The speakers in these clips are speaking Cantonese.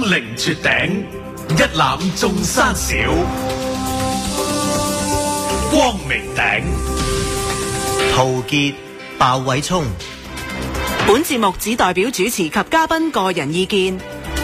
凌絕頂，一覽眾山小。光明頂， 陶傑、鮑偉聰。 本節目只代表主持及嘉賓個人意見。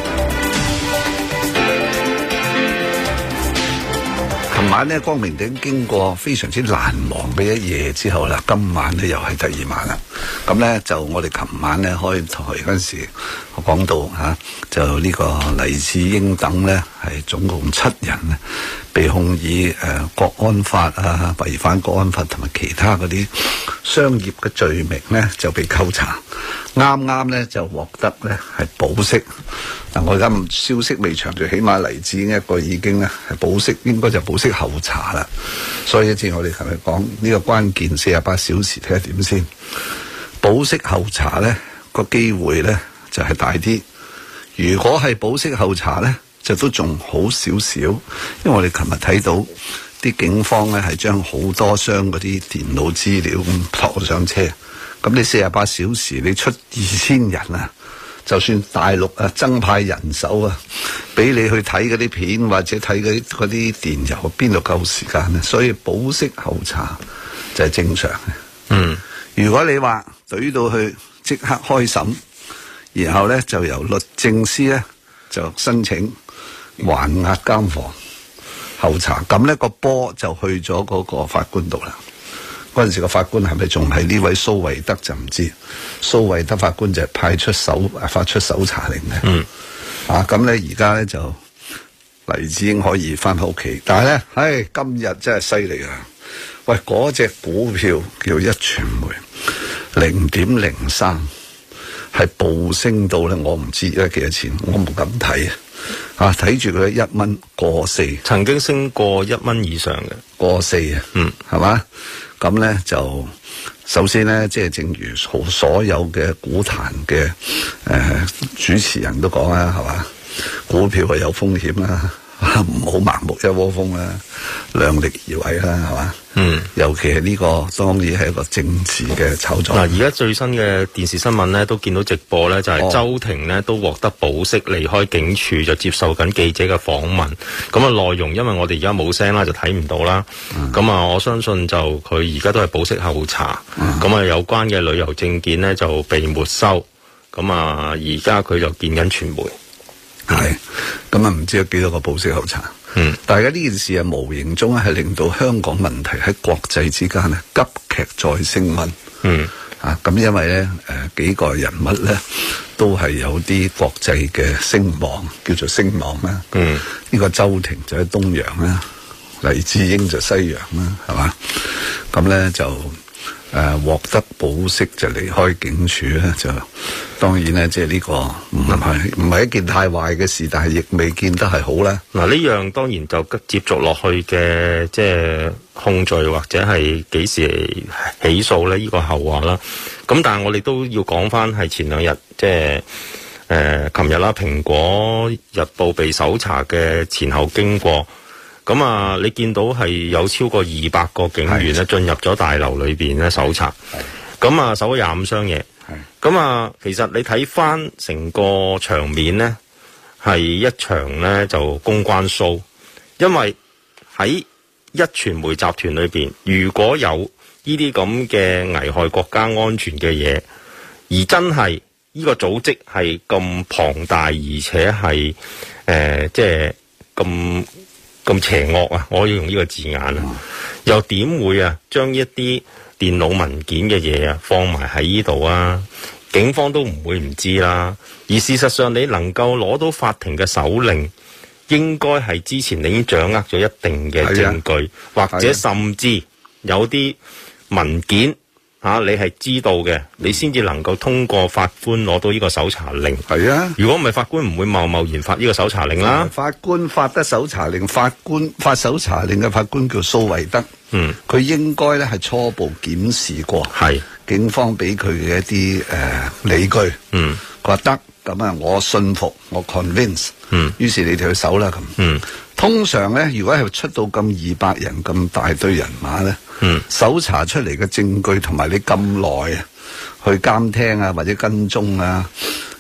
琴晚呢，光明頂經過非常之難忘嘅一夜之後啦，今晚呢又係第二晚啦。咁呢，就我哋琴晚呢開台嗰陣時，我講到就呢個黎智英等呢係總共7人呢被控以國安法啊、違反國安法同埋其他嗰啲商業嘅罪名呢就被扣查，啱啱呢就獲得呢係保釋。嗱，我而家消息未詳，就起碼黎智英一個已經呢係保釋，應該就保釋候查啦。所以一次我哋琴日講呢個關鍵48小時睇下點先。保釋候查呢個機會呢就係大啲，如果係保釋候查呢就都仲好少少，因為我哋琴日睇到啲警方呢係將好多箱嗰啲電腦資料咁托上車，咁你48小時你出2000人啊，就算大陸增派人手啊，俾你去睇嗰啲片或者睇嗰啲電郵，邊度夠時間呢？所以保釋候查就係正常嘅。如果你話懟到去即刻開審，然後呢就由律政司呢就申請還押監房候查，咁呢個波就去咗嗰個法官度啦。嗰陣時個法官係咪仲係呢位蘇惠德就唔知，蘇惠德法官就係發出搜查令嘅。咁呢而家呢就黎智英可以翻屋企，但係呢，今日真係犀利啊！喂，嗰隻股票叫壹傳媒0.03，係暴升到咧，我唔知而家幾多錢，我唔敢睇睇住佢1蚊過4， 曾經升過1蚊以上嘅過4啊，係嘛？咁咧就首先咧，即係正如所有嘅股壇嘅主持人都講啦，係嘛？股票係有風險啦，唔好盲目一窩蜂啦，量力而為啦，係嘛？尤其係呢個當然係一個政治嘅炒作。 而家最新嘅電視新聞咧，都見到直播咧，就係周庭呢都獲得保釋離開警署，就接受緊記者嘅訪問。咁內容因為我哋而家冇聲啦，就睇唔到啦。我相信就佢而家都係保釋候查。有關嘅旅遊證件呢就被沒收。而家佢就見緊傳媒。 係，唔知有幾多個保釋候查。但係呢件事無形中係令到香港問題喺國際之間急劇再升溫。因為咧幾個人物咧都係有啲國際嘅聲望，叫做聲望啦。呢個周庭就喺東洋啦，黎智英就西洋啦，係嘛？咁咧就獲得保釋就離開警署咧，就當然咧，即係呢個唔係一件太壞嘅事，但係亦未見得係好啦。 呢樣當然就接續落去嘅，即係控罪或者係幾時起訴咧？呢個後話啦。咁但係我哋都要講翻係前2日，即係琴日啦，蘋果日報被搜查嘅前後經過。你見到係有超過200個警員咧進入咗大樓裏邊咧搜查，搜咗25箱嘢。其實你睇翻成個場面呢，係一場呢就公關 show， 因為喺壹傳媒集團裏邊，如果有呢啲咁嘅危害國家安全嘅嘢，而真係呢個組織係咁龐大，而且係即係咁邪惡啊！我要用呢個字眼啊，又點會將一啲電腦文件嘅嘢放埋喺呢度啊？警方都唔會唔知啦。而事實上，你能夠攞到法庭嘅手令，應該係之前你已經掌握咗一定嘅證據，或者甚至有啲文件你係知道嘅，你先至能夠通過法官攞到呢個搜查令。 係啊， 如果唔係，法官唔會貿然發呢個搜查令啦。 法官發得搜查令，發搜查令嘅法官叫蘇惠德。佢應該咧係初步檢視過，警方俾佢嘅一啲理據。佢話得，咁我信服，我 convince。於是你哋去搜啦咁。通常咧，如果係出到咁200人咁大堆人馬咧，搜查出嚟嘅證據同埋你咁耐去監聽或者跟蹤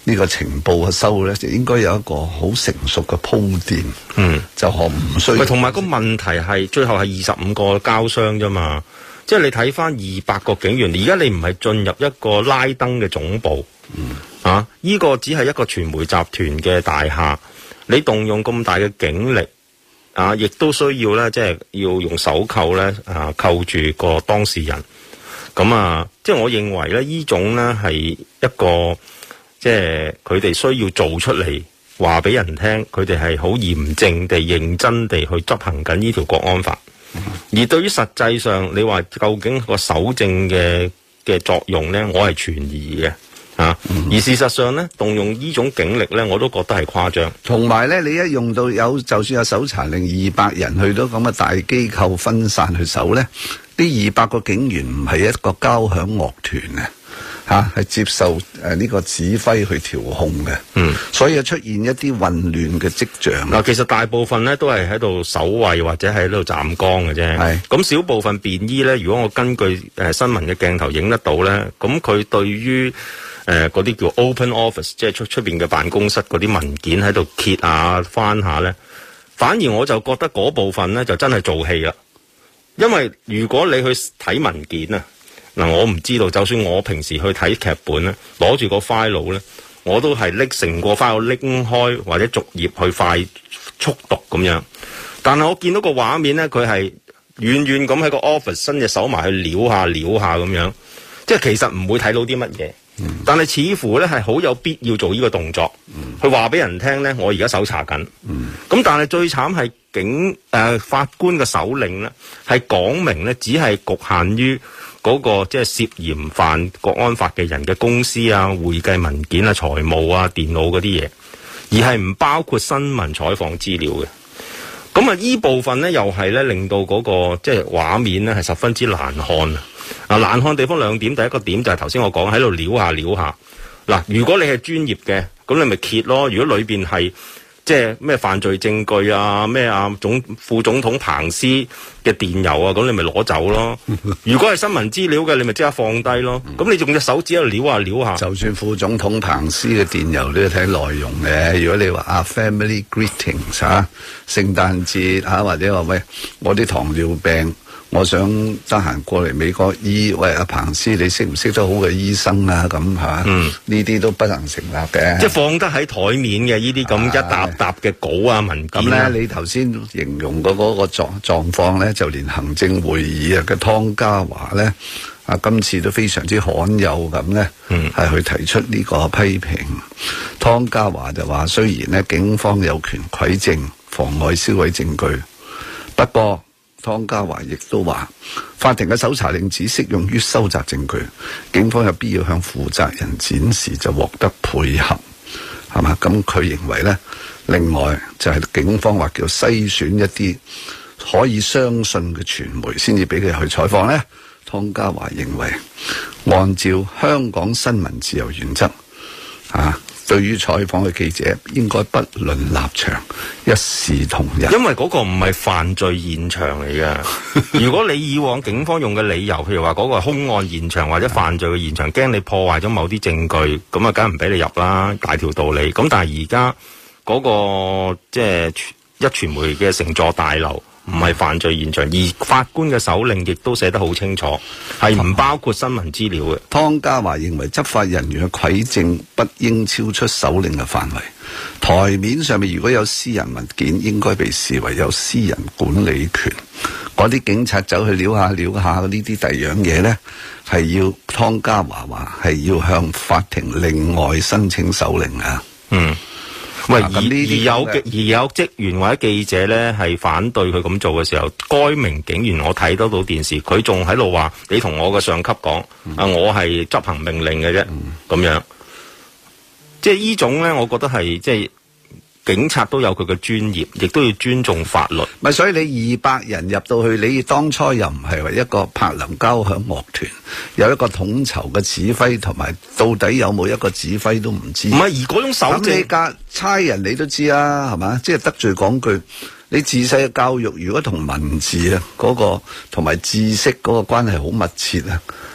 呢個情報嘅收咧，就應該有一個好成熟嘅鋪墊，就可唔需要。 同埋個問題係最後係25個交商啫嘛，即係你睇翻200個警員，而家你唔係進入一個拉登嘅總部，呢個只係一個傳媒集團嘅大廈，你動用咁大嘅警力，亦都需要咧，即係要用手扣咧，扣住個當事人。咁即係我認為咧，呢種咧係一個即係佢哋需要做出嚟，話俾人聽，佢哋係好嚴正地、認真地去執行緊呢條國安法。而對於實際上，你話究竟個搜證嘅作用咧，我係存疑嘅。而事實上咧，動用呢種警力咧，我都覺得係誇張。同埋咧，你一用到就算有搜查令，200人去到咁嘅大機構分散去搜咧，呢200個警員唔係一個交響樂團係接受呢個指揮去調控嘅。所以出現一啲混亂嘅跡象。嗱，其實大部分咧都係喺度守衛或者喺度站崗嘅啫。係咁少部分便衣咧，如果我根據新聞嘅鏡頭影得到咧，咁佢對於嗰啲叫 open office， 即係出邊嘅辦公室嗰啲文件喺度揭翻下咧，反而我就覺得嗰部分咧就真係做戲啦。因為如果你去睇文件我唔知道，就算我平時去睇劇本咧，攞住個 file 咧，我都係拎成個 file 拎開或者逐頁去快速讀咁樣。但係我見到個畫面咧，佢係遠遠咁喺個 office 伸隻手埋去撩下咁樣，即係其實唔會睇到啲乜嘢。但係似乎咧係好有必要做呢個動作，去話俾人聽咧，我而家搜查緊。咁但係最慘係法官嘅手令咧，係講明咧，只係局限於嗰個即係涉嫌犯國安法嘅人嘅公司會計文件財務電腦嗰啲嘢，而係唔包括新聞採訪資料嘅。咁呢部分咧又係咧令到嗰個即係畫面咧係十分之難看。難看地方2點，第一個點就係頭先我講喺度撩下。嗱，如果你係專業嘅，咁你咪揭咯。如果裏邊係即係咩犯罪證據咩副總統彭斯嘅電郵咁你咪攞走咯。如果係新聞資料嘅，你咪即刻放低咯。咁你仲隻手指喺度撩下。就算副總統彭斯嘅電郵都要睇內容嘅。如果你話family greetings 聖誕節或者話喂我啲糖尿病，我想得閒過嚟美國醫，喂阿彭斯，你識唔識得好嘅醫生咁呢啲都不能成立嘅。即係放得喺台面嘅呢啲咁一沓沓嘅稿文件。咁咧，你頭先形容嗰個狀況咧，就連行政會議嘅湯家驊咧，今次都非常之罕有咁咧，係去提出呢個批評。湯家驊就話，雖然咧警方有權蒐證、妨礙銷毀證據，不過湯家驊亦都話，法庭嘅搜查令只適用於收集證據，警方有必要向負責人展示就獲得配合，係嘛？咁佢認為呢，另外就係警方話叫篩選一啲可以相信嘅傳媒先至俾佢去採訪呢。湯家驊認為，按照香港新聞自由原則，對於採訪嘅記者應該不論立場，一視同仁。因為嗰個唔係犯罪現場嚟嘅。如果你以往警方用嘅理由，譬如話嗰個係兇案現場或者犯罪嘅現場，驚你破壞咗某啲證據，咁梗係唔俾你入啦，大條道理。咁但係而家嗰個即係壹傳媒嘅成座大樓唔係犯罪現場，而法官嘅手令亦都寫得好清楚，係唔包括新聞資料嘅。湯家驊認為執法人員嘅蒐證不應超出手令嘅範圍，台面上面如果有私人文件，應該被視為有私人管理權。嗰啲警察走去撩下呢啲第二樣嘢呢，係要湯家驊話係要向法庭另外申請手令啊。喂，而有職員或者記者咧係反對佢咁做嘅時候，該名警員我睇得到電視，佢仲喺度話：你同我嘅上級講，我係執行命令嘅啫，咁樣。即係呢種咧，我覺得係即係警察都有佢嘅專業，亦都要尊重法律。咪所以你200人入到去，你當初又唔係為一個柏林交響樂團，有一個統籌嘅指揮，同埋到底有冇一個指揮都唔知。唔係，而嗰種手證，你架差人你都知啊，係嘛？即係得罪講句，你自細嘅教育如果同文字嗰個同埋知識嗰個關係好密切啊，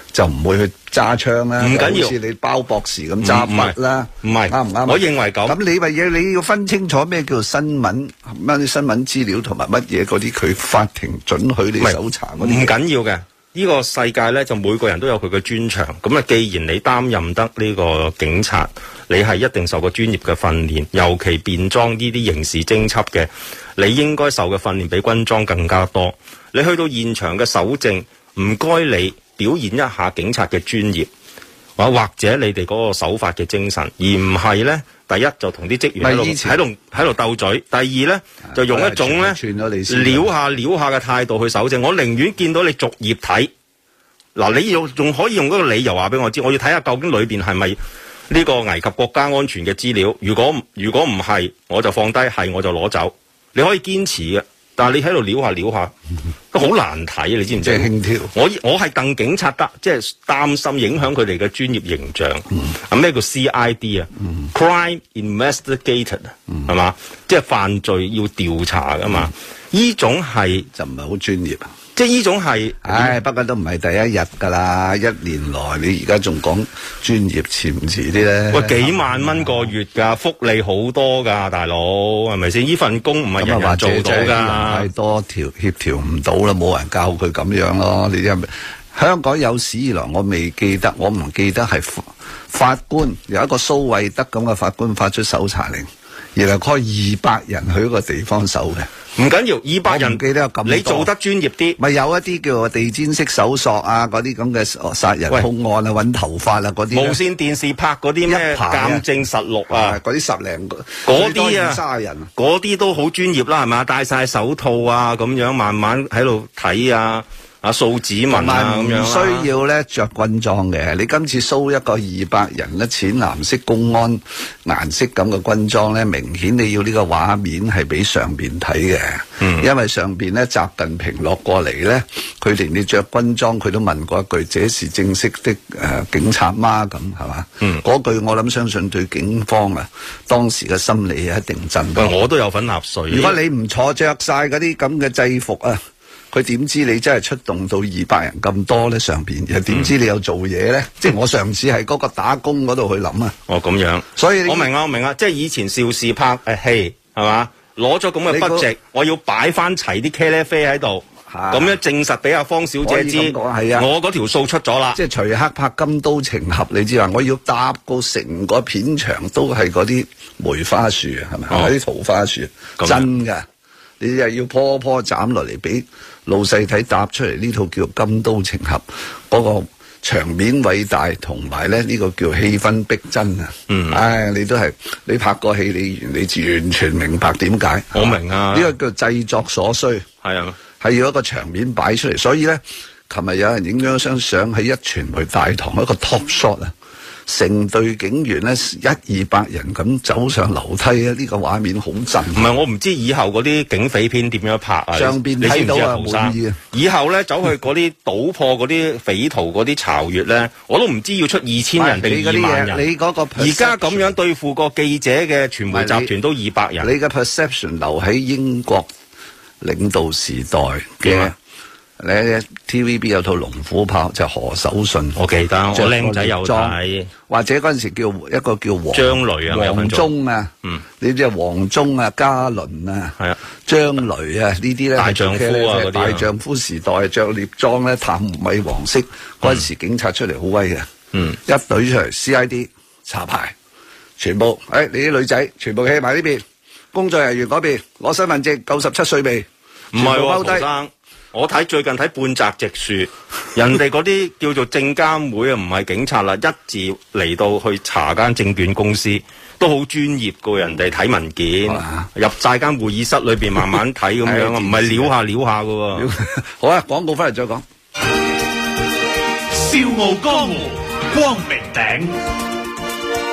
就唔會去揸槍啦。 唔緊要， 好似你包博士咁揸筆啦， 唔係啱唔啱？ 我認為咁。 咁你咪嘢，你要分清楚咩叫做新聞，乜啲新聞資料同埋乜嘢嗰啲，佢法庭准許你搜查嗰啲。 唔緊要嘅。呢個世界咧就每個人都有佢嘅專長，咁啊既然你擔任得呢個警察，你係一定受過專業嘅訓練，尤其便裝呢啲刑事偵緝嘅，你應該受嘅訓練比軍裝更加多。你去到現場嘅搜證，唔該你表現一下警察嘅專業，或者你哋嗰個手法嘅精神，而唔係咧。第一就同啲職員喺度鬥嘴，第二咧就用一種咧撩下嘅態度去搜證。我寧願見到你逐頁睇，嗱你仲可以用嗰個理由話俾我知，我要睇下究竟裏邊係咪呢個危及國家安全嘅資料。如果唔係，我就放低，係我就攞走。你可以堅持嘅。但係你喺度撩下，都好難睇，你知唔知？ 即係輕佻。 我係鄧警察得，即係擔心影響佢哋嘅專業形象。咩叫 CID 啊？Crime Investigator 係嘛？即係犯罪要調查噶嘛？呢種係就唔係好專業。 即係呢種係， 不過都唔係第一日㗎啦，一年來你而家仲講專業遲唔遲啲咧？ 喂，幾萬蚊個月㗎，福利好多㗎，大佬係咪先？呢份工唔係人人做到㗎。 太多協調唔到啦，冇人教佢咁樣咯。你知香港有史以來，我唔記得係法官有一個蘇惠德咁嘅法官發出搜查令，然後開200人去一個地方搜嘅。 唔緊要，200人， 記得有咁多， 你做得專業啲， 咪有一啲叫做地毯式搜索啊，嗰啲咁嘅殺人兇案啊，揾頭髮啊嗰啲。無線電視拍嗰啲咩鑑證實錄啊， 嗰啲10零個， 嗰啲啊 30人， 嗰啲都好專業啦，係嘛？戴晒手套啊，咁樣慢慢喺度睇啊。掃指紋啊咁樣， 唔需要咧着軍裝嘅。你今次搜一個200人咧，淺藍色公安顏色咁嘅軍裝咧，明顯你要呢個畫面係俾上邊睇嘅。因為上邊咧習近平落過嚟咧，佢連你着軍裝佢都問過一句：這是正式的警察嗎？咁係嘛？嗰句我諗相信對警方啊當時嘅心理一定震動。 我都有份納稅。 如果你唔坐着晒嗰啲咁嘅制服啊，佢點知你真係出動到200人咁多咧？上邊又點知你有做嘢咧？即係我上次係嗰個打工嗰度去諗啊。 哦，咁樣，所以我明啊，即係以前邵氏拍戲係嘛，攞咗咁嘅budget，我要擺翻齊啲茄喱啡喺度，咁樣證實俾阿方小姐知，我嗰條數出咗啦。即係徐克拍《金刀情俠》，你知話我要搭到成個片場都係嗰啲梅花樹啊，係咪？嗰啲桃花樹，真㗎。你又要棵棵斬落嚟俾老細睇，搭出嚟呢套叫《金刀情俠》，嗰個場面偉大，同埋咧呢個叫氣氛逼真啊！你都係你拍過戲，你完全明白點解。我明啊，呢個叫製作所需，係啊，係要一個場面擺出嚟。所以咧，琴日有人影咗張相喺壹傳媒大堂一個 top shot 啊！成隊警員咧100-200人咁走上樓梯啊！呢個畫面好震。唔係，我唔知以後嗰啲警匪片點樣拍啊？上邊睇到啊，滿意啊！以後咧走去嗰啲搗破嗰啲匪徒嗰啲巢穴咧，我都唔知要出2000人定2萬人。你嗰個而家咁樣對付個記者嘅傳媒集團都200人。你嘅 perception 留喺英國領導時代嘅。你 TVB 有套龍虎豹就何守信，我記得，我僆仔有睇，或者嗰陣時叫一個叫張雷啊，黃忠啊，你知啊黃忠啊，嘉倫啊，係啊，張雷啊呢啲咧大丈夫啊嗰啲，大丈夫時代着獵裝咧，淡米黃色，嗰陣時警察出嚟好威嘅，一隊出嚟 CID 查牌，全部你啲女仔全部企埋呢邊，工作人員嗰邊攞身份證，夠17歲未？唔係喎，陶生。我最近睇半澤直樹，人哋嗰啲叫做證監會啊，唔係警察啦，一字嚟到去查間證券公司，都好專業噶，人哋睇文件，入晒間會議室裏邊慢慢睇咁樣啊，唔係撩下噶。好啊，廣告翻嚟再講。 笑傲江湖，光明頂。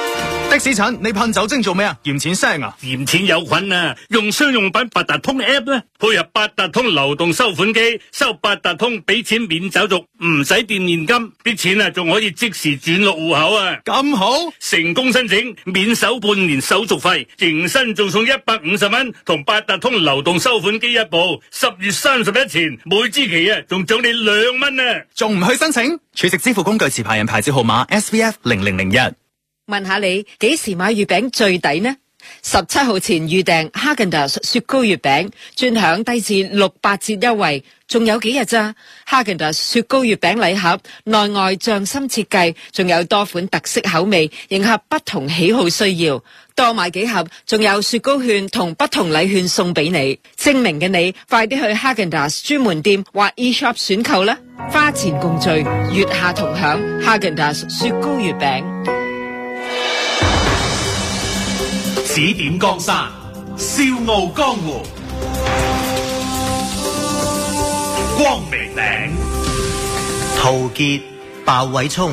的士陳，你噴酒精做咩啊？嫌錢聲啊？ 嫌錢有菌啊！用商用品八達通 app 咧，配合八達通流動收款機，收八達通俾錢免手續，唔使墊現金，啲錢啊仲可以即時轉落戶口啊！ 咁好， 成功申請免首半年手續費，迎新仲送150蚊同八達通流動收款機一部。10月31前每支期啊仲獎你2蚊啊！ 仲唔去申請？儲值支付工具持牌人牌照號碼 SVF0001。 問下你幾時買月餅最抵呢？17號前預訂哈根達斯雪糕月餅，專享低至68折優惠，仲有幾日咋？哈根達斯雪糕月餅禮盒內外匠心設計，仲有多款特色口味，迎合不同喜好需要。多買幾盒，仲有雪糕券同不同禮券送俾你。精明嘅你，快啲去哈根達斯專門店或 eShop 選購啦！花錢共聚，月下同享，哈根達斯雪糕月餅。 指點江山，笑傲江湖。光明頂， 陶傑、鮑偉聰。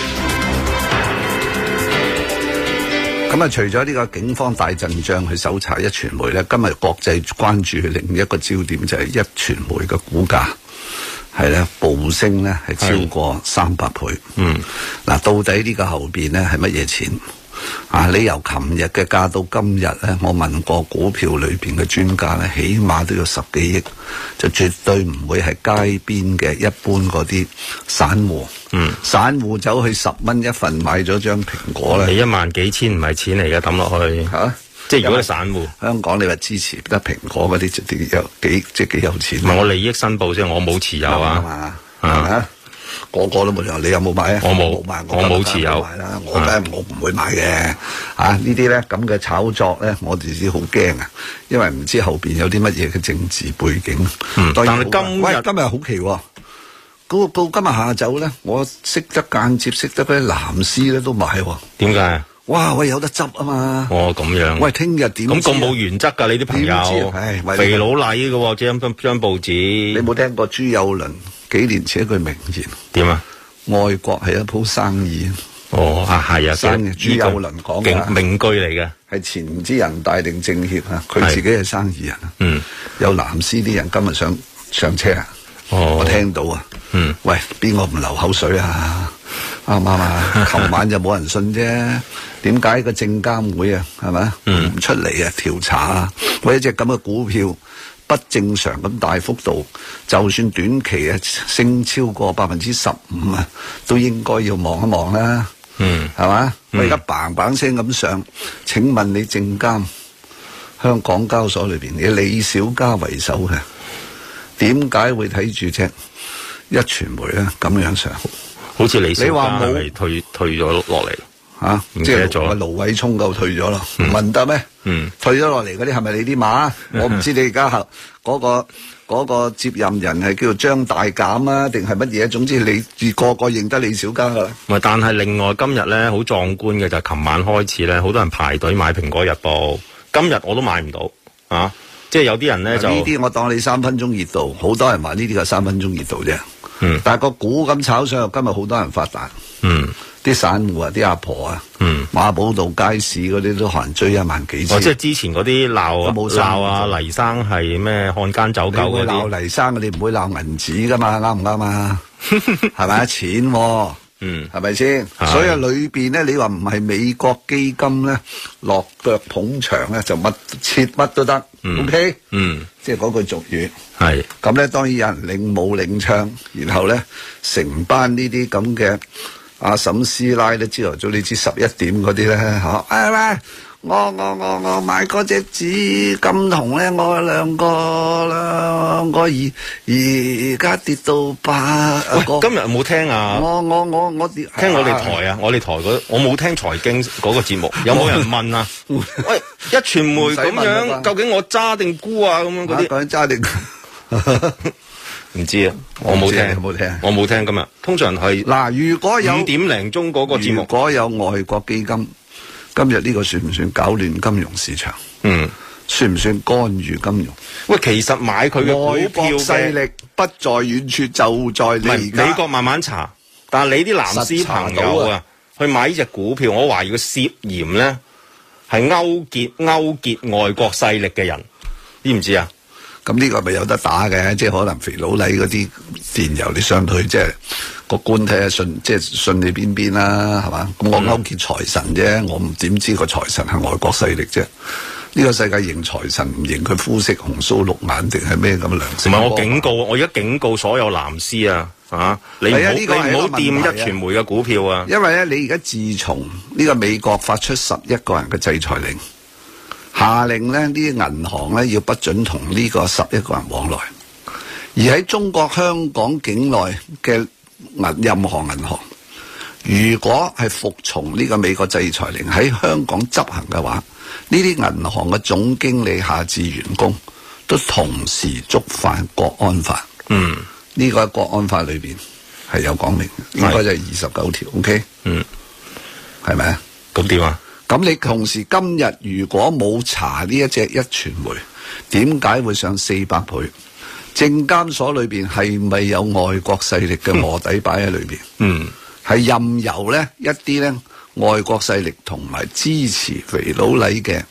咁啊，除咗呢個警方大陣仗去搜查壹傳媒咧，今日國際關注另一個焦點就係壹傳媒嘅股價係咧暴升咧，係超過300倍。嗱，到底呢個後邊咧係乜嘢錢？啊！你由琴日嘅價到今日咧，我問過股票裏邊嘅專家咧，起碼都要10幾億，就絕對唔會係街邊嘅一般嗰啲散戶。散戶走去10蚊一份買咗張蘋果咧， 你1萬幾千唔係錢嚟嘅，抌落去嚇。 即係如果係散戶， 香港你話支持得蘋果嗰啲，即係幾有錢。 唔係我利益申報先，我冇持有啊。係咪？ 個個都冇有，你有冇買啊？ 我冇買， 我冇持有。 我梗係我唔會買嘅。呢啲咧咁嘅炒作咧，我哋知好驚啊，因為唔知後邊有啲乜嘢嘅政治背景。 但係今日好奇喎，到今日下晝咧，我間接識得嗰啲藍絲咧都買喎。點解？哇！喂，有得執啊嘛！ 哦，咁樣。 喂，聽日點？咁冇原則㗎，你啲朋友。肥佬禮嘅喎，張報紙。你冇聽過朱幼麟幾年前一句名言？點啊？愛國係一鋪生意。哦，係啊，生意。朱幼麟講嘅名句嚟嘅， 係前唔知人大定政協啊，佢自己係生意人。有藍絲啲人今日上車啊！我聽到啊。喂，邊個唔流口水啊？啱唔啱啊？琴晚就冇人信啫。點解個證監會啊，係咪唔出嚟啊調查啊？喂，一隻咁嘅股票不正常咁大幅度，就算短期啊升超過15%啊，都應該要望一望啦。係嘛？我而家嘭嘭聲咁上，請問你證監香港交所裏邊以李小加為首嘅，點解會睇住隻壹傳媒咧咁樣上？好似李小加係退咗落嚟。即係盧偉聰夠退咗咯，唔問得咩？退咗落嚟嗰啲係咪你啲馬？我唔知你而家嗰個接任人係叫做張大減啊，定係乜嘢？總之你個個認得李小加噶啦。唔係，但係另外今日咧好壯觀嘅就係琴晚開始咧，好多人排隊買《蘋果日報》。今日我都買唔到啊！即係有啲人咧就呢啲我當你3分鐘熱度，好多人話呢啲係3分鐘熱度啫。但係個股咁炒上，今日好多人發達。啲散戶啊，啲阿婆啊，馬寶道街市嗰啲都可能追1萬幾千。即係之前嗰啲鬧啊黎生係咩漢奸走狗嗰啲。鬧黎生，你唔會鬧銀紙噶嘛？啱唔啱啊？係咪錢？係咪先？所以裏邊咧，你話唔係美國基金咧落腳捧場咧，就切乜都得。OK，即係嗰句俗語。係咁咧，當然有人領舞領槍，然後咧成班呢啲咁嘅。阿嬸師奶咧，朝頭早你知11點嗰啲咧嚇，喂，我買嗰隻紫金銅咧，我兩個而家跌到8。今日有冇聽啊？我聽我哋台啊，我哋台我冇聽財經嗰個節目，有冇人問啊？喂，壹傳媒咁樣，究竟我揸定沽啊？咁樣嗰啲講揸定。唔知啊，我冇聽今日。通常係如果有5點零鐘嗰個節目，如果有外國基金，今日呢個算唔算搞亂金融市場？算唔算干預金融？喂，其實買佢嘅股票嘅勢力不在遠處，就在你而家。美國慢慢查，但係你啲藍絲朋友啊， 去買呢隻股票，我懷疑佢涉嫌咧係勾結外國勢力嘅人，知唔知啊？ 咁呢個咪有得打嘅，即係可能肥佬黎嗰啲電郵你上去，即係個官睇下信你邊啦，係嘛？咁我勾結財神啫，我唔點知個財神係外國勢力啫。呢個世界認財神唔認佢膚色紅鬚綠眼定係咩咁嘅良心？ 唔係我警告，我而家警告所有藍絲啊！你唔好掂一傳媒嘅股票啊！ 因為咧，你而家自從呢個美國發出11個人嘅制裁令，下令咧呢啲銀行咧要不准同呢個11個人往來，而喺中國香港境內嘅任何銀行，如果係服從呢個美國制裁令喺香港執行嘅話，呢啲銀行嘅總經理下至員工都同時觸犯國安法。呢個國安法裏邊係有講明，應該就係29條。OK， 係咪啊？ 咁點啊？ 咁你同時今日如果冇查呢一隻壹傳媒，點解會上400倍？證監所裏邊係咪有外國勢力嘅臥底擺喺裏邊？係任由咧一啲咧外國勢力同埋支持肥佬黎嘅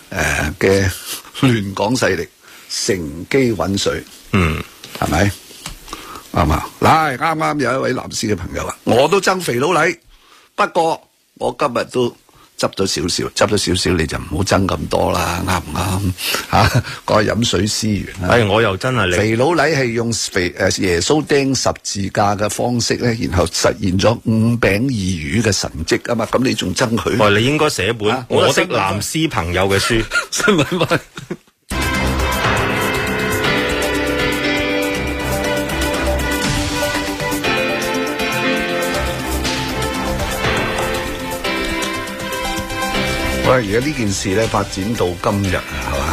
亂港勢力乘機揾水，係咪？啱嘛？嗱，啱有一位藍絲嘅朋友啊，我都憎肥佬黎，不過我今日都執咗少少，你就唔好憎咁多啦，啱唔啱？嚇，講飲水思源啦。 我又真係肥佬黎係用耶穌釘十字架嘅方式咧，然後實現咗5餅2魚嘅神蹟啊嘛，咁你仲憎佢？ 喂，你應該寫本我的藍絲朋友嘅書。 新聞翻。喂，而家呢件事咧發展到今日啊，係嘛？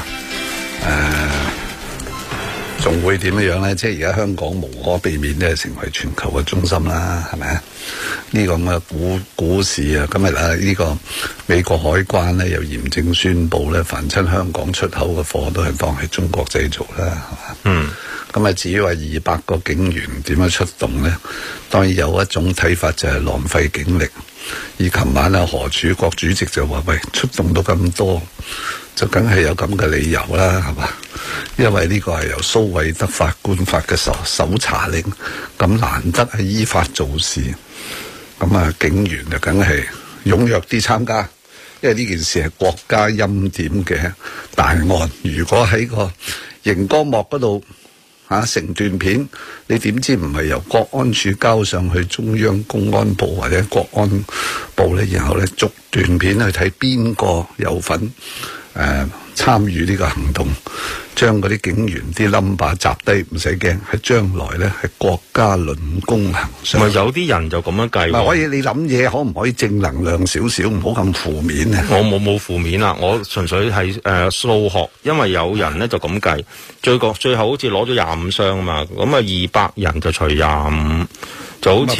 仲會點樣咧？即係而家香港無可避免咧成為全球嘅中心啦，係咪啊？呢個咁嘅股市啊，今日啊呢個美國海關咧又嚴正宣布咧，凡親香港出口嘅貨都係當係中國製造啦，係嘛？咁啊，至於話200個警員點樣出動咧？當然有一種睇法就係浪費警力。而琴晚啊，何柱國主席就話：喂，出動到咁多，就梗係有咁嘅理由啦，係嘛？因為呢個係由蘇惠德法官發嘅搜查令，咁難得係依法做事，咁啊，警員就梗係踴躍啲參加，因為呢件事係國家欽點嘅大案。如果喺個熒光幕嗰度成段片，你點知唔係由國安處交上去中央公安部或者國安部咧？然後咧逐段片去睇邊個有份參與呢個行動，將嗰啲警員啲 number 集低，唔使驚，係將來咧係國家論功行賞。 咪有啲人就咁樣計。 可以你諗嘢可唔可以正能量少少，唔好咁負面啊！ 我冇負面啦，我純粹係數學，因為有人咧就咁計，最後好似攞咗25箱啊嘛，咁啊200人就除25，就好似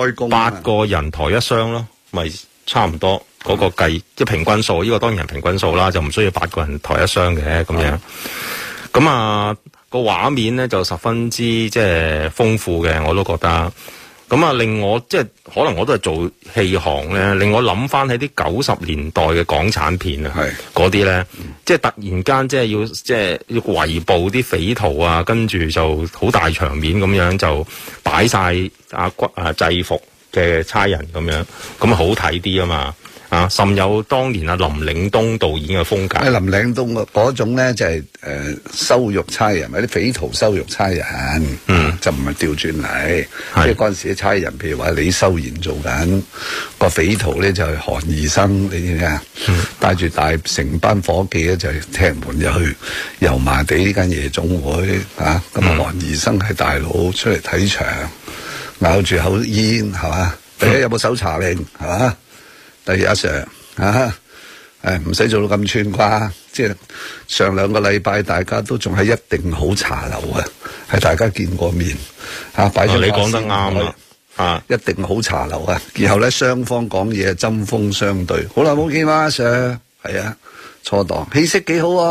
8個人抬1箱咯，咪差唔多。嗰個計即係平均數，呢個當然係平均數啦，就唔需要8個人抬1箱嘅咁樣。咁啊個畫面咧就十分之即係豐富嘅，我都覺得。咁啊令我即係可能我都係做戲行咧，令我諗翻起啲90年代嘅港產片啊，嗰啲咧即係突然間即係要圍捕啲匪徒啊，跟住就好大場面咁樣就擺晒制服嘅差人咁樣，咁啊好睇啲啊嘛。甚有當年林嶺東導演嘅風格。 林嶺東嗰種咧就係羞辱差人，或者匪徒羞辱差人，就唔係調轉嚟。即係嗰陣時啲差人，譬如話李修賢做緊個匪徒咧，就係韓義生，你知唔知啊？帶住成班伙計咧，就係踢門入去油麻地呢間夜總會咁啊，韓義生係大佬出嚟睇場，咬住口煙係嘛？第一有冇搜查令係嘛？第二阿 Sir 唔使做到咁串啩，即係上2個禮拜大家都仲係一定好茶樓啊，係大家見過面擺咗。你講得啱啦，一定好茶樓啊。然後咧雙方講嘢針鋒相對，好耐冇見啦，阿 Sir 係啊，錯檔氣息幾好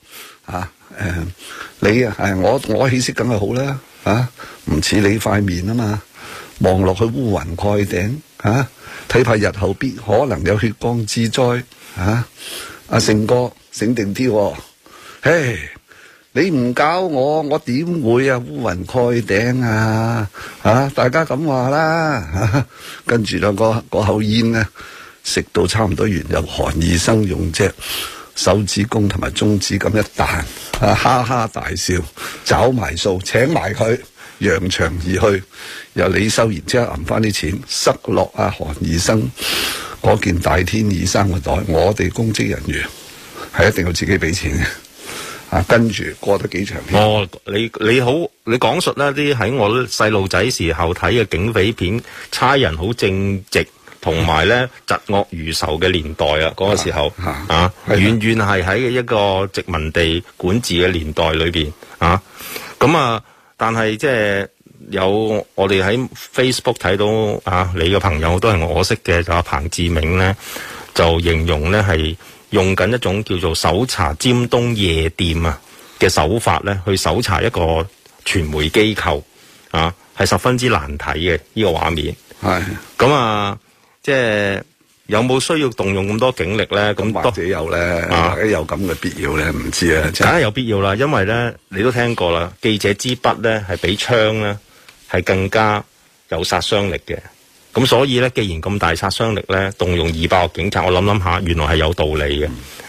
你我氣息梗係好啦唔似你塊面啊嘛，望落去烏雲蓋頂睇怕日後必可能有血光之災阿勝哥醒定啲喎，嘿，你唔搞我點會烏雲蓋頂啊？大家咁話啦，跟住兩個口煙呢，食到差唔多完，由韓醫生用隻手指公同埋中指咁一彈，哈哈大笑，找埋數，請埋佢，揚長而去。由李秀賢即刻揞翻啲錢，塞落韓醫生嗰件大天二生嘅袋。我哋公職人員係一定要自己俾錢嘅。跟住過得幾長片。 你好，你講述呢啲喺我細路仔時候睇嘅警匪片，差人好正直，同埋咧疾惡如仇嘅年代啊！嗰個時候遠遠係喺一個殖民地管治嘅年代裏邊但係即係有我哋喺 Facebook 睇到你嘅朋友都係我識嘅，就彭志銘咧就形容咧係用緊一種叫做搜查尖東夜店嘅手法咧，去搜查一個傳媒機構係十分之難睇嘅呢個畫面。係咁即係有冇需要動用咁多警力咧？咁或者有咧，或者有咁嘅必要咧？唔知啊， 梗係有必要啦，因為咧你都聽過啦，記者之筆咧係比槍咧係更加有殺傷力嘅。咁所以咧，既然咁大殺傷力咧，動用200個警察，我諗下，原來係有道理嘅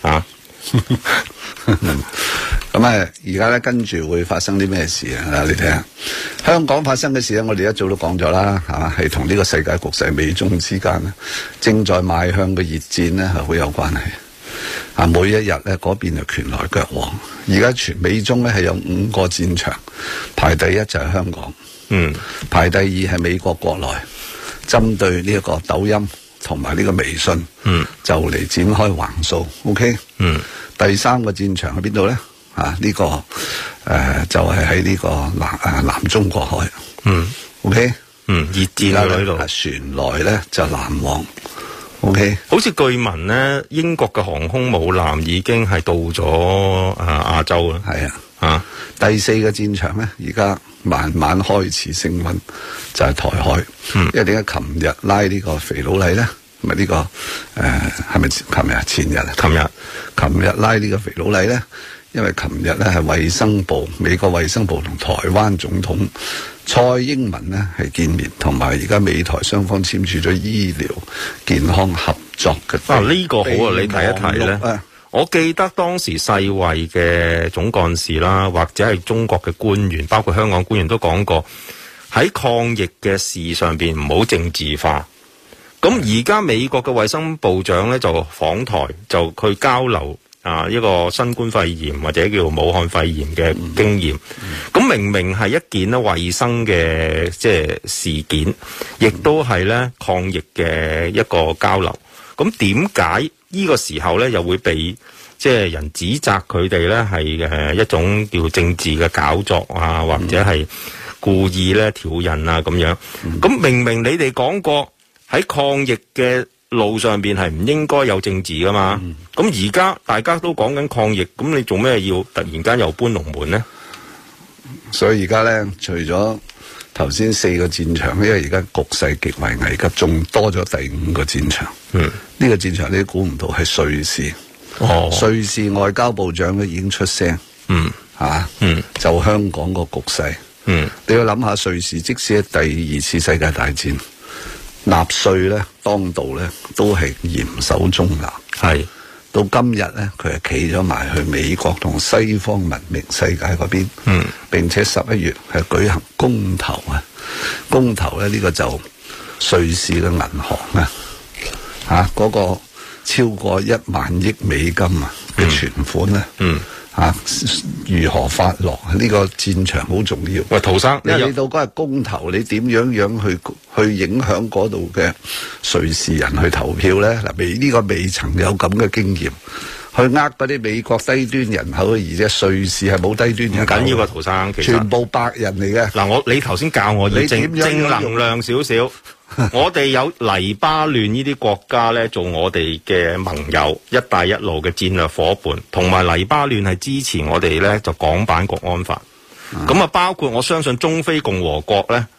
咁而家咧跟住會發生啲咩事啊？你睇下香港發生嘅事咧，我哋一早都講咗啦，係嘛？係同呢個世界局勢美中之間咧，正在邁向嘅熱戰咧係好有關係。每一日咧嗰邊就拳來腳往。而家全美中咧係有5個戰場，排第一就係香港，排第二係美國國內。針對呢一個抖音同埋呢個微信，就嚟展開橫掃 ，OK，第3個戰場喺邊度咧？呢個就係喺呢個南中國海，OK， 熱戰喺度， 船來咧就南往 ，OK。好似據聞咧，英國嘅航空母艦已經係到咗亞洲啦， 係第4個戰場咧，而家慢慢開始升溫，就係台海。因為點解琴日拉呢個肥佬黎咧？咪呢個係咪琴日？前日啊？琴日拉呢個肥佬黎咧？因為琴日咧係衛生部，美國衛生部同台灣總統蔡英文咧係見面，同埋而家美台雙方簽署咗醫療健康合作嘅。 呢個好啊！你睇一睇咧。我記得當時世衛嘅總幹事啦，或者係中國嘅官員，包括香港官員都講過，喺抗疫嘅事上邊唔好政治化。咁而家美國嘅衛生部長咧就訪台，就去交流一個新冠肺炎或者叫武漢肺炎嘅經驗。咁明明係一件咧衛生嘅即係事件，亦都係咧抗疫嘅一個交流。咁點解呢個時候咧又會被即係人指責佢哋咧係一種叫政治嘅搞作或者係故意咧挑釁咁樣？咁明明你哋講過喺抗疫嘅路上邊係唔應該有政治噶嘛？咁而家大家都講緊抗疫，咁你做咩要突然間又搬龍門呢？ 所以而家咧，除咗頭先4個戰場，因為而家局勢極為危急，仲多咗第5個戰場。呢個戰場你都估唔到係瑞士。瑞士外交部長咧已經出聲。就香港個局勢。你要諗下，瑞士即使係第2次世界大戰，納粹咧當道咧都係嚴守中立。係到今日咧，佢係企咗埋去美國同西方文明世界嗰邊。並且11月係舉行公投啊！公投咧呢個就瑞士嘅銀行嗰個超過1萬億美金嘅存款咧，如何發落？呢個戰場好重要。 喂，陶生， 因為你到嗰日公投，你點樣去影響嗰度嘅瑞士人去投票咧？嗱，呢個未曾有咁嘅經驗。去嗰啲美國低端人口，而且瑞士係冇低端人口。 緊要個陶生，其實全部白人嚟嘅。 嗱，你頭先教我要正能量少少。我哋有黎巴嫩呢啲國家咧，做我哋嘅盟友，一帶一路嘅戰略夥伴，同埋黎巴嫩係支持我哋咧就港版國安法。咁包括我相信中非共和國咧，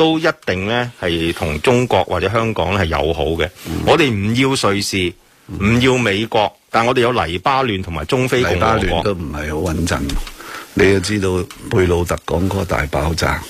都一定咧係同中國或者香港係友好嘅。我哋唔要瑞士，唔要美國，但我哋有黎巴嫩同埋中非共和國。 黎巴嫩都唔係好穩陣。你要知道貝魯特港嗰個大爆炸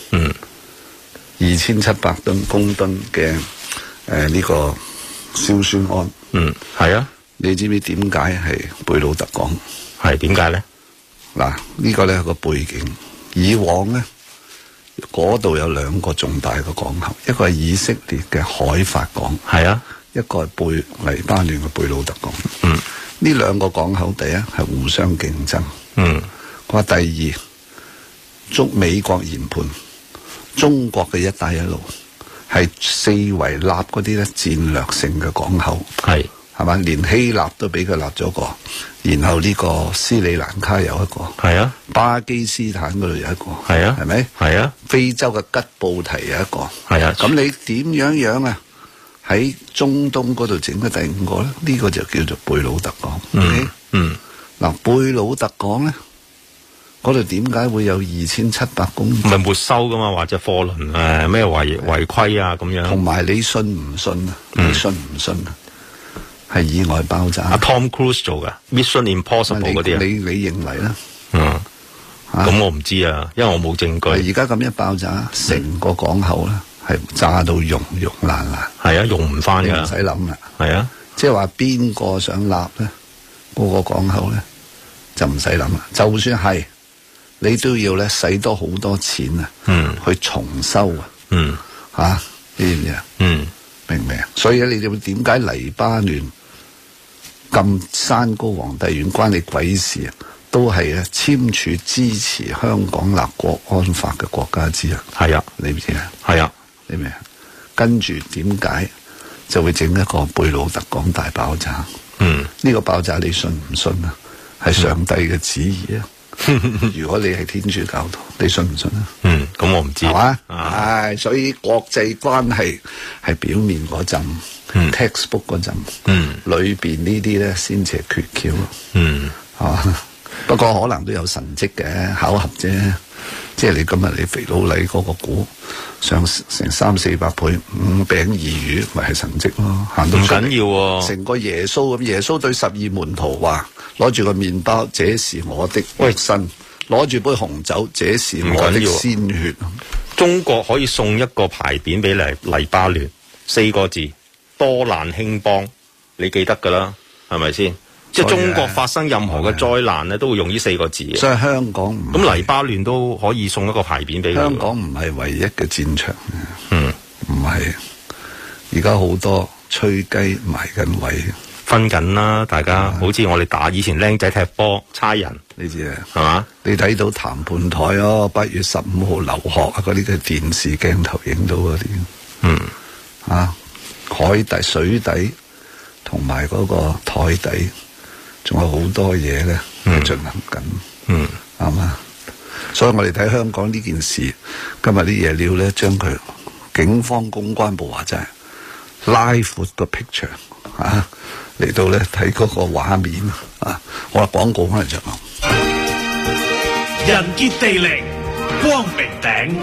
，2700公噸嘅呢個硝酸銨。 係啊。 你知唔知點解係貝魯特港？ 係點解咧？ 嗱，呢個咧係個背景。以往咧嗰度有2個重大嘅港口，一個係以色列嘅海法港， 係啊，一個係黎巴嫩嘅貝魯特港。呢2個港口第一係互相競爭。佢話第二，捉美國研判中國嘅一帶一路係四圍立嗰啲咧戰略性嘅港口。係嘛？連希臘都俾佢立咗個，然後呢個斯里蘭卡有一個，係啊，巴基斯坦嗰度有一個，係啊，係咪？係啊，非洲嘅吉布提有一個，係啊。咁你點樣啊？喺中東嗰度整嘅第5個咧？呢個就叫做貝魯特港。嗱，貝魯特港咧，嗰度點解會有2700公噸？唔係沒收噶嘛，或者貨輪咩違規啊咁樣。同埋你信唔信啊？你信唔信啊？係意外爆炸。阿 Tom Cruise 做嘅 Mission Impossible 嗰啲啊？你認為咧？咁我唔知啊，因為我冇證據。而家咁一爆炸，成個港口咧係炸到溶爛爛。係啊，用唔翻㗎。唔使諗啦。係啊，即係話邊個想立咧，嗰個港口咧就唔使諗啦。就算係你都要咧使多好多錢啊，去重修啊。知唔知啊？明唔明啊？所以咧，你哋點解黎巴嫩咁山高皇帝遠關你鬼事啊？都係咧簽署支持香港立國安法嘅國家之一。係啊，你唔知啊？係啊，你明啊？跟住點解就會整一個貝魯特港大爆炸？呢個爆炸你信唔信啊？係上帝嘅旨意啊！如果你係天主教徒，你信唔信啊？咁我唔知係嘛？所以國際關係係表面嗰陣，textbook 嗰陣，裏邊呢啲咧先至係訣竅。係嘛？不過可能都有神蹟嘅巧合啫。即係你今日你肥佬黎嗰個股上成300-400倍，5餅2魚咪係神蹟咯。行到唔緊要喎，成個耶穌咁，耶穌對12門徒話：攞住個麵包，這是我的肉身；攞住杯紅酒，這是我的鮮血。 中國可以送一個牌匾俾黎巴嫩，4個字：多難興邦。你記得㗎啦，係咪先？即係中國發生任何嘅災難咧，都會用呢4個字嘅。所以香港咁黎巴嫩都可以送一個牌匾俾佢。香港唔係唯一嘅戰場。唔係。而家好多吹雞埋緊位，分緊啦。大家好似我哋打以前僆仔踢波差人，你知啊？係嘛？你睇到談判台8月15號留學啊，嗰啲嘅電視鏡頭影到嗰啲。海底、水底同埋嗰個台底。仲有好多嘢咧進行緊，係嘛？所以我哋睇香港呢件事，今日啲嘢料咧，將佢警方公關部話真係拉闊個 picture 嚟到咧睇嗰個畫面啊！我話廣告翻嚟就講， 人傑地靈，光明頂。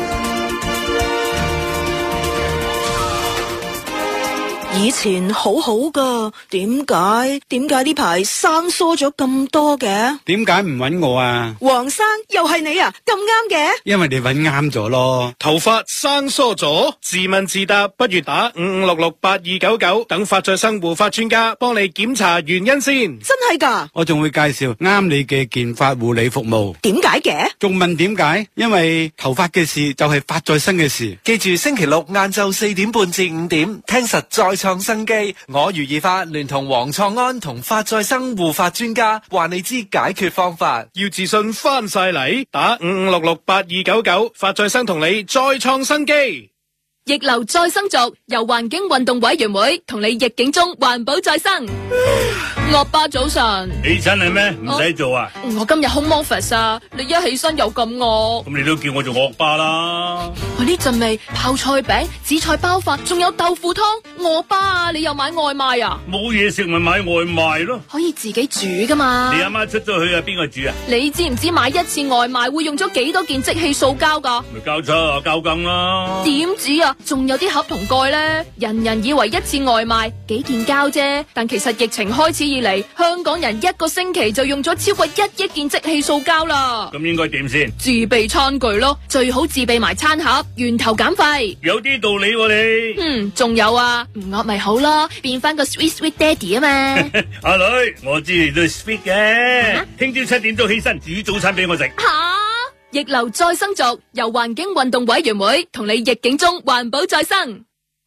以前好好噶，點解呢排生疏咗咁多嘅？ 點解唔揾我啊？ 黃生又係你啊，咁啱嘅。因為你揾啱咗咯。 頭髮生疏咗，自問自答，不如打55668299等發再生護髮專家幫你檢查原因先。 真係噶？ 我仲會介紹啱你嘅健髮護理服務。 點解嘅？ 仲問點解？因為頭髮嘅事就係發再生嘅事。 記住星期六晏晝4點半至5點，聽實再創生機，我如意髮聯同黃創安同發再生護髮專家話你知解決方法。 要自信翻晒嚟，打55668299，發再生同你再創新機。 逆流再生族由環境運動委員會同你逆境中環保再生。惡巴早晨， 起身係咩？唔使做啊！ 我今日 home office 啊，你一起身又咁餓， 咁你都叫我做惡巴啦！ 我呢陣味泡菜餅、紫菜包飯，仲有豆腐湯，惡巴啊！你又買外賣啊？ 冇嘢食咪買外賣咯， 可以自己煮噶嘛？ 你阿媽出咗去啊？邊個煮啊？ 你知唔知買一次外賣會用咗幾多件即棄塑膠噶？ 咪交叉啊，交更啦！ 點止啊？仲有啲盒同蓋咧，人人以為一次外賣幾件膠啫，但其實疫情開始以嚟，香港人一個星期就用咗超過1億件即棄塑膠啦。 咁應該點先？ 自備餐具咯，最好自備埋餐盒，源頭減廢。 有啲道理喎你。 仲有啊，唔惡咪好咯，變翻個 sweet daddy 啊嘛。 阿女，我知你都 sweet 嘅，聽朝7點鐘起身煮早餐俾我食。 逆流再生族由環境運動委員會同你逆境中環保再生。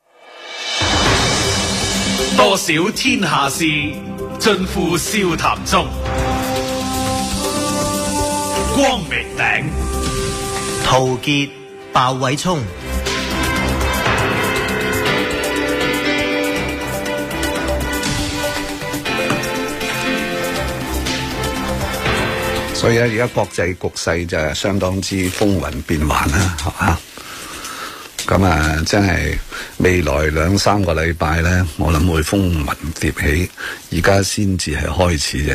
多少天下事，盡付笑談中。光明頂， 陶傑、鮑偉聰。 所以咧，而家國際局勢就係相當之風雲變幻啦，係嘛？咁啊，真係未來2-3個禮拜咧，我諗會風雲迭起，而家先至係開始啫。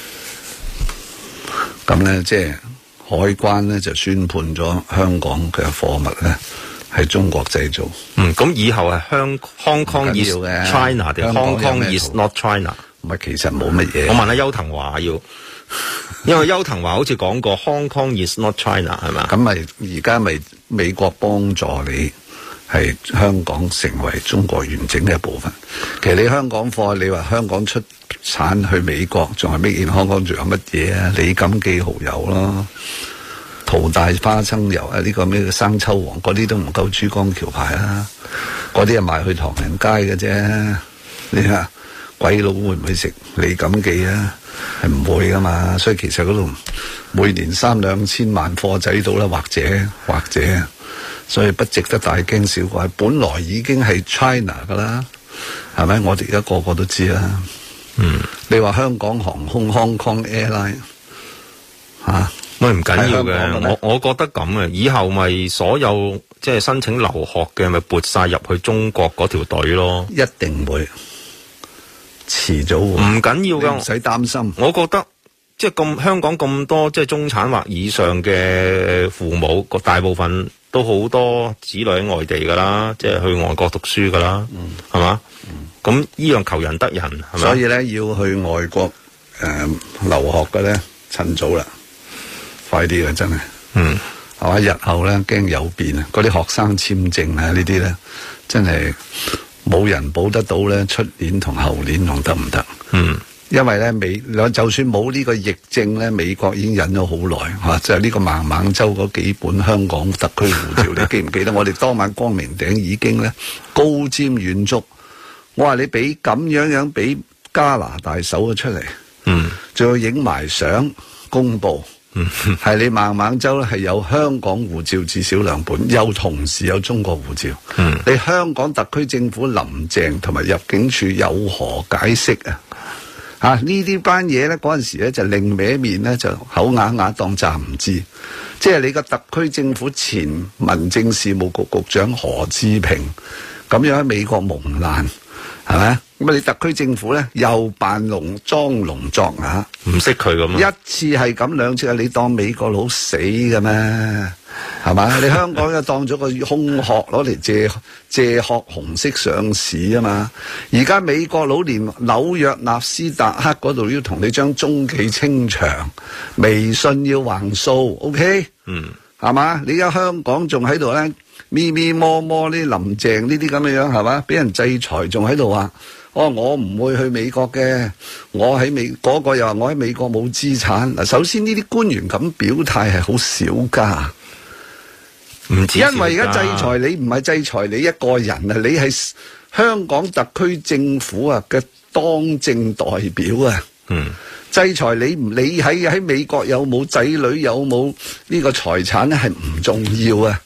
咁咧，即係海關咧就宣判咗香港嘅貨物咧係中國製造。 咁以後係Hong Kong is China 定 Hong Kong is not China？ 唔係，其實冇乜嘢。 我問下邱騰華要。因為邱騰華好似講過 Hong Kong is not China 係嘛？ 咁咪而家咪美國幫助你係香港成為中國完整嘅一部分。其實你香港貨，你話香港出產去美國，仲係Made in Hong Kong，仲有乜嘢啊？李錦記蠔油咯，淘大花生油啊，呢個咩生抽王嗰啲都唔夠珠江橋牌啦，嗰啲係賣去唐人街嘅啫。你話鬼佬會唔會食李錦記啊？係唔會噶嘛，所以其實嗰度每年3-2千萬貨仔到啦，或者，所以不值得大驚小怪。本來已經係 China 噶啦，係咪？我哋而家個個都知啦。你話香港航空 Hong Kong Airline 喂，唔緊要嘅，我覺得咁嘅，以後咪所有即係申請留學嘅咪撥晒入去中國嗰條隊咯， 一定會。遲早唔緊要噶， 唔使擔心。 我覺得即係咁香港咁多即係中產或以上嘅父母，個大部分都好多子女喺外地噶啦，即係去外國讀書噶啦，係嘛？咁依樣求人得人，係咪？ 所以咧要去外國留學嘅咧，趁早啦，快啲啦，真係。係嘛？日後咧驚有變啊！嗰啲學生簽證啊呢啲咧，真係。冇人保得到咧，出年同後年仲得唔得？因為咧就算冇呢個疫症咧，美國已經忍咗好耐嚇，就係呢個孟晚舟嗰幾本香港特區護照，你記唔記得？我哋當晚光明頂已經咧高瞻遠矚，我話你俾咁樣俾加拿大搜咗出嚟，仲要影埋相公佈。係你孟晚舟咧係有香港護照至少2本，又同時有中國護照。你香港特區政府林鄭同埋入境處有何解釋啊？呢啲班嘢咧嗰陣時咧就另歪面咧就口啞啞當詐唔知，即係你個特區政府前民政事務局局長何志平咁樣喺美國蒙難，係咪？咁你特區政府咧又扮裝聾作啞， 唔識佢咁一次係咁，2次你當美國佬死嘅咩？係嘛？你香港又當咗個空殼攞嚟借殼紅色上市啊嘛！而家美國佬連紐約納斯達克嗰度要同你將中企清場，微信要橫掃 ，OK？係嘛？你而家香港仲喺度咧咪咪摸摸呢林鄭呢啲咁嘅樣係嘛？俾人制裁仲喺度話。我唔會去美國嘅，我喺嗰個又話我喺美國冇資產。嗱，首先呢啲官員咁表態係好少噶，因為而家制裁你唔係制裁你一個人啊，你係香港特區政府啊嘅當政代表啊。制裁你喺美國有冇仔女有冇呢個財產咧係唔重要啊。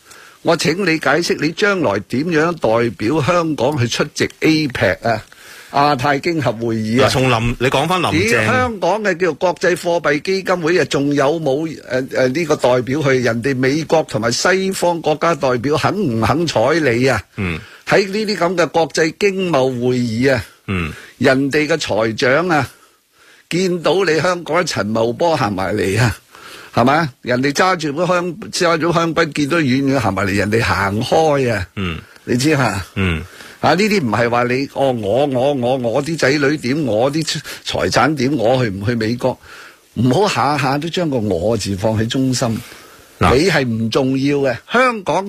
我請你解釋你將來點樣代表香港去出席 APEC 啊？亞太經合會議啊！ 你講翻林鄭， 香港嘅叫做國際貨幣基金會啊，仲有冇呢個代表去？人哋美國同埋西方國家代表肯唔肯睬你啊？喺呢啲咁嘅國際經貿會議啊，人哋嘅財長啊，見到你香港陳茂波行埋嚟啊，係咪？人哋揸住香檳，見到遠遠行埋嚟，人哋行開啊！你知嘛？呢啲唔係話你我啲仔女點，我啲財產點，我去唔去美國？唔好下下都將個我字放喺中心。你係唔重要嘅。香港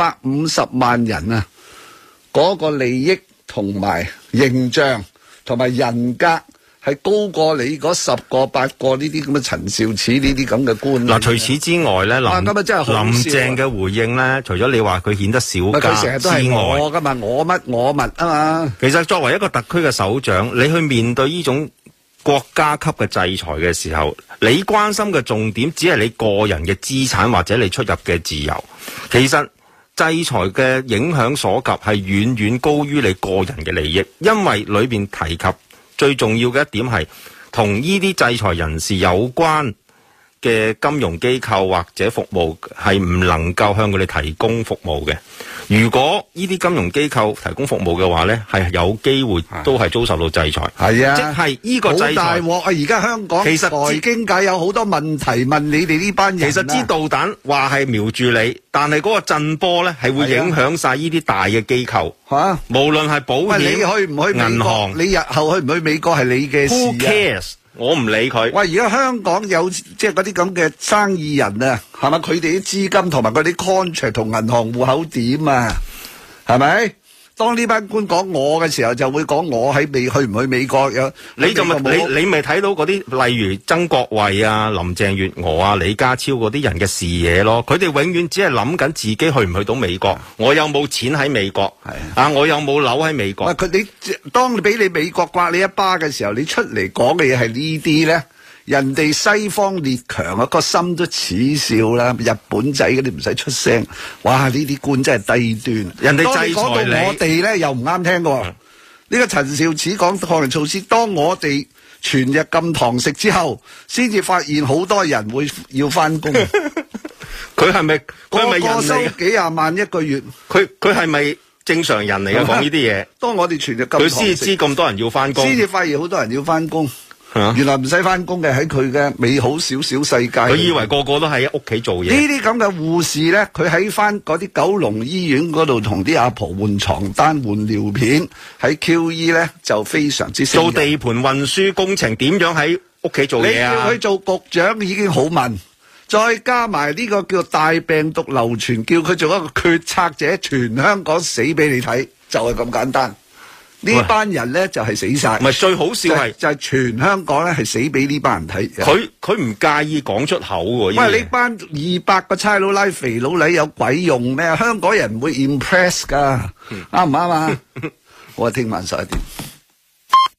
750萬人啊，嗰個利益同埋形象同埋人格係高過你嗰10個8個呢啲咁嘅陳肇始呢啲咁嘅官。 除此之外咧，林鄭嘅回應咧，除咗你話佢顯得小家之外，佢成日都係我噶嘛，我物啊嘛。其實作為一個特區嘅首長，你去面對呢種國家級嘅制裁嘅時候，你關心嘅重點只係你個人嘅資產或者你出入嘅自由。其實制裁嘅影響所及係遠遠高於你個人嘅利益，因為裏邊提及最重要嘅一點係同呢啲制裁人士有關嘅金融機構或者服務係唔能夠向佢哋提供服務嘅。如果呢啲金融機構提供服務嘅話呢，係有機會都係遭受到制裁。係啊，即係呢個制裁好大鑊啊！而家香港其實財經界有好多問題問你哋呢班人。其實支導彈話係瞄住你，但係嗰個震波呢係會影響晒呢啲大嘅機構。無論係保險、你去唔去銀行，你日後去唔去美國係你嘅事啊。Who cares？我唔理佢。喂，而家香港有即係嗰啲咁嘅生意人啊，係咪？佢哋啲資金同埋佢啲 contract 同銀行戶口點啊？係咪？當呢班官講我嘅時候，就會講我喺去唔去美國有。你咪睇到嗰啲，例如曾國衛啊、林鄭月娥啊、李家超嗰啲人嘅視野咯。佢哋永遠只係諗緊自己去唔去到美國，我有冇錢喺美國，我有冇樓喺美國。當你俾你美國刮你一巴嘅時候，你出嚟講嘅嘢係呢啲咧，人哋西方列強啊個心都恥笑啦，日本仔嗰啲唔使出聲，哇！呢啲官真係低端。人哋制裁你，當你講到我哋咧又唔啱聽嘅。呢個陳肇始講抗疫措施，當我哋全日禁堂食之後，先至發現好多人會要翻工。佢係咪個收幾廿萬一個月？佢係咪正常人嚟嘅？講呢啲嘢。當我哋全日禁堂食，佢先知咁多人要翻工，先至發現好多人要翻工。原來唔使翻工嘅，喺佢嘅美好少少世界。佢以為個個都喺屋企做嘢。呢啲咁嘅護士咧，佢喺翻嗰啲九龍醫院嗰度同啲阿婆換床單、換尿片，喺 QE 咧就非常之做地盤運輸工程，點樣喺屋企做嘢啊？你叫佢做局長已經好問，再加埋呢個叫大病毒流傳，叫佢做一個決策者，全香港死俾你睇，就係咁簡單。呢班人咧就係死晒，唔係最好笑係就係全香港咧係死俾呢班人睇。佢唔介意講出口喎。喂，你班200個差佬拉肥佬嚟有鬼用咩？香港人唔會 impress 噶，啱唔啱啊？我聽晚11點。